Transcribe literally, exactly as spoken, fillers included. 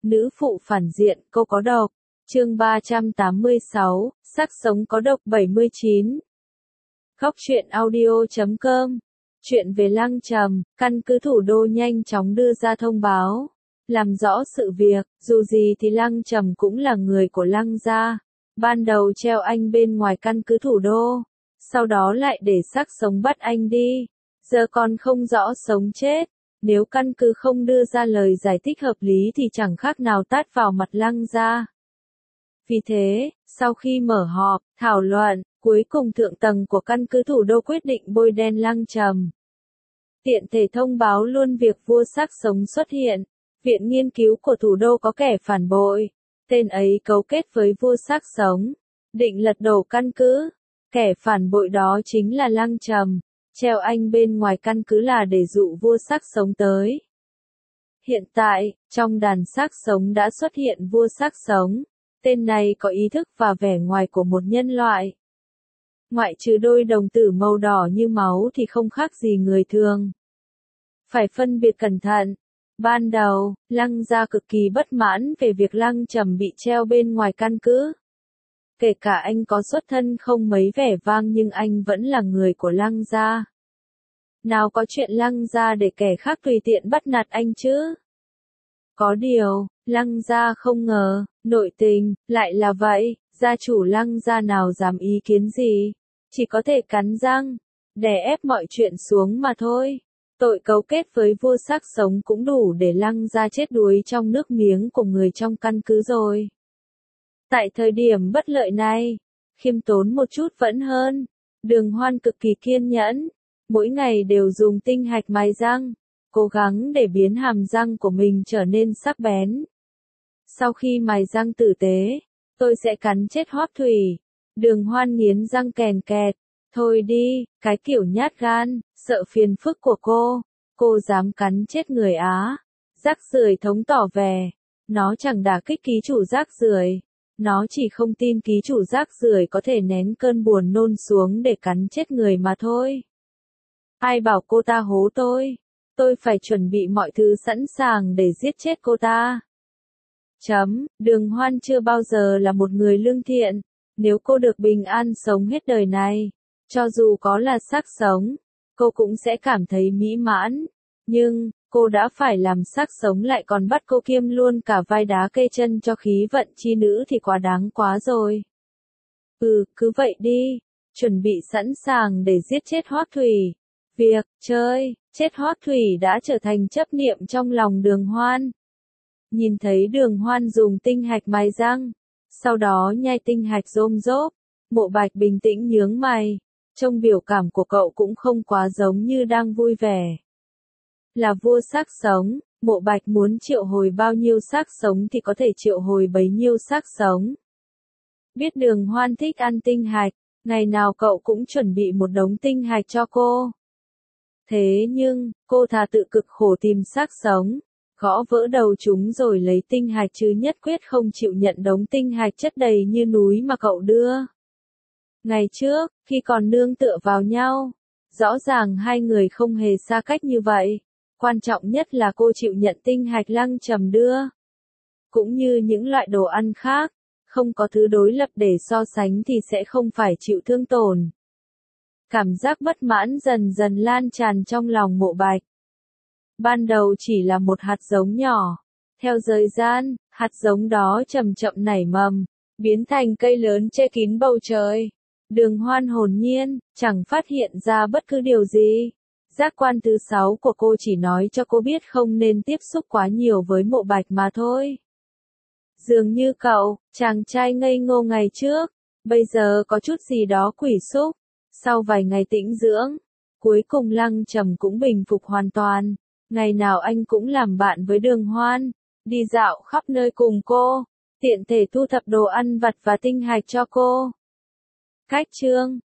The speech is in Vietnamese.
Nữ phụ phản diện, cô có độc. Chương ba trăm tám mươi sáu, sắc sống có độc bảy mươi chín. Góc truyện audio chấm com. Chuyện về Lăng Trầm, căn cứ thủ đô nhanh chóng đưa ra thông báo, làm rõ sự việc, dù gì thì Lăng Trầm cũng là người của Lăng gia. Ban đầu treo anh bên ngoài căn cứ thủ đô, sau đó lại để xác sống bắt anh đi, giờ còn không rõ sống chết. Nếu căn cứ không đưa ra lời giải thích hợp lý thì chẳng khác nào tát vào mặt Lăng gia. Vì thế, sau khi mở họp, thảo luận, cuối cùng thượng tầng của căn cứ thủ đô quyết định bôi đen Lăng Trầm. Tiện thể thông báo luôn việc vua xác sống xuất hiện. Viện nghiên cứu của thủ đô có kẻ phản bội. Tên ấy cấu kết với vua xác sống, định lật đổ căn cứ. Kẻ phản bội đó chính là Lăng Trầm. Treo anh bên ngoài căn cứ là để dụ vua xác sống tới. Hiện tại, trong đàn xác sống đã xuất hiện vua xác sống. Tên này có ý thức và vẻ ngoài của một nhân loại. Ngoại trừ đôi đồng tử màu đỏ như máu thì không khác gì người thường. Phải phân biệt cẩn thận. Ban đầu, Lăng gia cực kỳ bất mãn về việc Lăng Trầm bị treo bên ngoài căn cứ. Kể cả anh có xuất thân không mấy vẻ vang nhưng anh vẫn là người của Lăng gia. Nào có chuyện Lăng gia để kẻ khác tùy tiện bắt nạt anh chứ. Có điều, Lăng gia không ngờ, nội tình, lại là vậy, gia chủ Lăng gia nào dám ý kiến gì, chỉ có thể cắn răng, đè ép mọi chuyện xuống mà thôi. Tội cấu kết với vua xác sống cũng đủ để Lăng gia chết đuối trong nước miếng của người trong căn cứ rồi. Tại thời điểm bất lợi này, khiêm tốn một chút vẫn hơn. Đường Hoan cực kỳ kiên nhẫn, mỗi ngày đều dùng tinh hạch mài răng, cố gắng để biến hàm răng của mình trở nên sắc bén. Sau khi mài răng tử tế, tôi sẽ cắn chết Hoắc Thủy. Đường Hoan nghiến răng kèn kẹt. Thôi đi, cái kiểu nhát gan, sợ phiền phức của cô, cô dám cắn chết người Á. Rác rưởi thống tỏ vẻ, nó chẳng đả kích ký chủ rác rưởi, nó chỉ không tin ký chủ rác rưởi có thể nén cơn buồn nôn xuống để cắn chết người mà thôi. Ai bảo cô ta hố tôi, tôi phải chuẩn bị mọi thứ sẵn sàng để giết chết cô ta. Chấm, Đường Hoan chưa bao giờ là một người lương thiện, nếu cô được bình an sống hết đời này, cho dù có là xác sống, cô cũng sẽ cảm thấy mỹ mãn. Nhưng, cô đã phải làm xác sống lại còn bắt cô kiêm luôn cả vai đá kê chân cho khí vận chi nữ thì quá đáng quá rồi. Ừ, cứ vậy đi, chuẩn bị sẵn sàng để giết chết Hoắc Thủy. Việc, chơi, chết Hoắc Thủy đã trở thành chấp niệm trong lòng Đường Hoan. Nhìn thấy Đường Hoan dùng tinh hạch mài răng, sau đó nhai tinh hạch rôm rốp, Mộ Bạch bình tĩnh nhướng mày. Trông biểu cảm của cậu cũng không quá giống như đang vui vẻ. Là vua xác sống, Mộ Bạch muốn triệu hồi bao nhiêu xác sống thì có thể triệu hồi bấy nhiêu xác sống. Biết Đường Hoan thích ăn tinh hạch, ngày nào cậu cũng chuẩn bị một đống tinh hạch cho cô. Thế nhưng, cô thà tự cực khổ tìm xác sống, gõ vỡ đầu chúng rồi lấy tinh hạch chứ nhất quyết không chịu nhận đống tinh hạch chất đầy như núi mà cậu đưa. Ngày trước, khi còn nương tựa vào nhau, rõ ràng hai người không hề xa cách như vậy. Quan trọng nhất là cô chịu nhận tinh hạch Lăng Trầm đưa. Cũng như những loại đồ ăn khác, không có thứ đối lập để so sánh thì sẽ không phải chịu thương tổn. Cảm giác bất mãn dần dần lan tràn trong lòng Mộ Bạch. Ban đầu chỉ là một hạt giống nhỏ. Theo thời gian, hạt giống đó chậm chậm nảy mầm, biến thành cây lớn che kín bầu trời. Đường Hoan hồn nhiên, chẳng phát hiện ra bất cứ điều gì. Giác quan thứ sáu của cô chỉ nói cho cô biết không nên tiếp xúc quá nhiều với Mộ Bạch mà thôi. Dường như cậu, chàng trai ngây ngô ngày trước, bây giờ có chút gì đó quỷ xúc. Sau vài ngày tĩnh dưỡng, cuối cùng Lăng Trầm cũng bình phục hoàn toàn. Ngày nào anh cũng làm bạn với Đường Hoan, đi dạo khắp nơi cùng cô, tiện thể thu thập đồ ăn vặt và tinh hạch cho cô. Cách chương,